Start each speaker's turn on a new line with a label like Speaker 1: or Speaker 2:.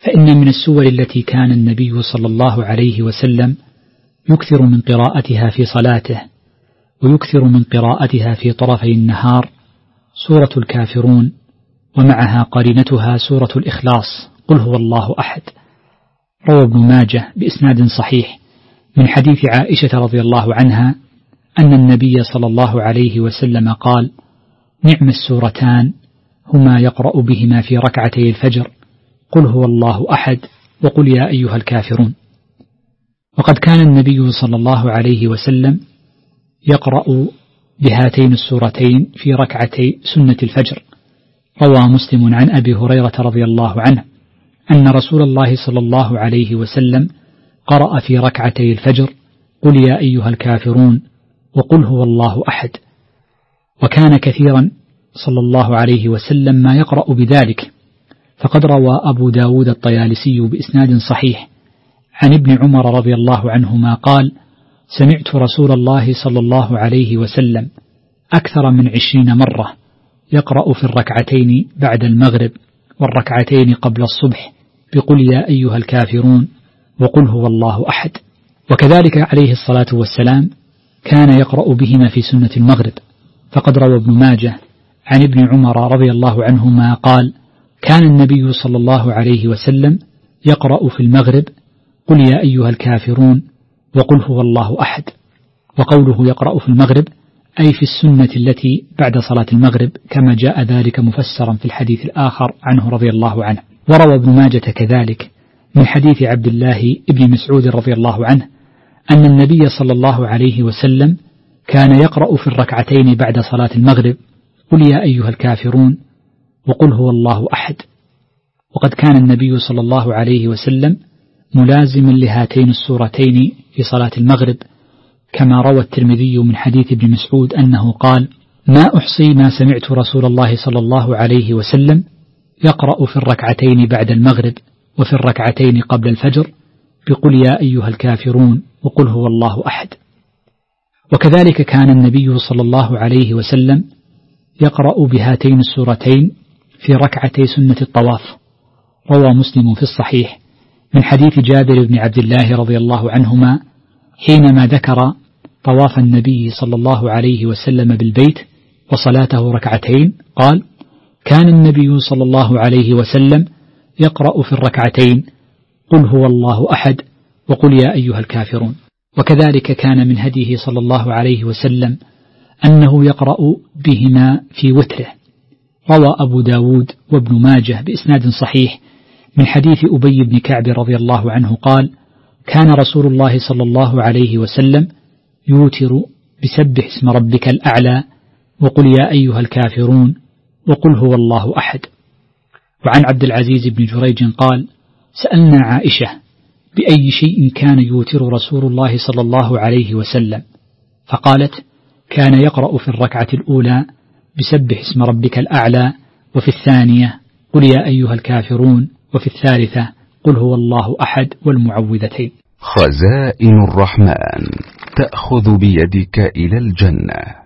Speaker 1: فإن من السور التي كان النبي صلى الله عليه وسلم يكثر من قراءتها في صلاته ويكثر من قراءتها في طرفي النهار سورة الكافرون، ومعها قرينتها سورة الإخلاص قل هو الله أحد. روى ابن ماجه بإسناد صحيح من حديث عائشة رضي الله عنها أن النبي صلى الله عليه وسلم قال: نعم السورتان هما يقرأ بهما في ركعتي الفجر قل هو الله أحد وقل يا أيها الكافرون. وقد كان النبي صلى الله عليه وسلم يقرأ بهاتين السورتين في ركعتي سنة الفجر. روى مسلم عن أبي هريرة رضي الله عنه أن رسول الله صلى الله عليه وسلم قرأ في ركعتي الفجر قل يا أيها الكافرون وقل هو الله أحد. وكان كثيرا صلى الله عليه وسلم ما يقرأ بذلك، فقد روى أبو داود الطيالسي بإسناد صحيح عن ابن عمر رضي الله عنهما قال: سمعت رسول الله صلى الله عليه وسلم أكثر من 20 مرة يقرأ في الركعتين بعد المغرب والركعتين قبل الصبح بقل يا أيها الكافرون وقل هو الله أحد. وكذلك عليه الصلاة والسلام كان يقرأ بهما في سنة المغرب، فقد روى ابن ماجه عن ابن عمر رضي الله عنهما قال: كان النبي صلى الله عليه وسلم يقرأ في المغرب قل يا أيها الكافرون وقل هو الله أحد. وقوله يقرأ في المغرب أي في السنة التي بعد صلاة المغرب، كما جاء ذلك مفسرا في الحديث الآخر عنه رضي الله عنه. وروى ابن ماجة كذلك من حديث عبد الله ابن مسعود رضي الله عنه أن النبي صلى الله عليه وسلم كان يقرأ في الركعتين بعد صلاة المغرب قل يا أيها الكافرون وقل هو الله أحد. وقد كان النبي صلى الله عليه وسلم ملازما لهاتين السورتين في صلاة المغرب، كما روى الترمذي من حديث ابن مسعود أنه قال: ما أحصي ما سمعت رسول الله صلى الله عليه وسلم يقرأ في الركعتين بعد المغرب وفي الركعتين قبل الفجر بقل يا أيها الكافرون وقل هو الله أحد. وكذلك كان النبي صلى الله عليه وسلم يقرأ بهاتين السورتين في ركعتي سنة الطواف. روى مسلم في الصحيح من حديث جابر بن عبد الله رضي الله عنهما حينما ذكر طواف النبي صلى الله عليه وسلم بالبيت وصلاته ركعتين قال: كان النبي صلى الله عليه وسلم يقرأ في الركعتين قل هو الله أحد وقل يا أيها الكافرون. وكذلك كان من هديه صلى الله عليه وسلم أنه يقرأ بهما في وتره. روى أبو داود وابن ماجه بإسناد صحيح من حديث أبي بن كعب رضي الله عنه قال: كان رسول الله صلى الله عليه وسلم يوتر بسبح اسم ربك الأعلى وقل يا أيها الكافرون وقل هو الله أحد. وعن عبد العزيز بن جريج قال: سألنا عائشة بأي شيء كان يوتر رسول الله صلى الله عليه وسلم، فقالت: كان يقرأ في الركعة الأولى بسبح اسم ربك الأعلى، وفي الثانية قل يا أيها الكافرون، وفي الثالثة قل هو الله أحد والمعوذتين.
Speaker 2: خزائن الرحمن تأخذ بيدك إلى الجنة.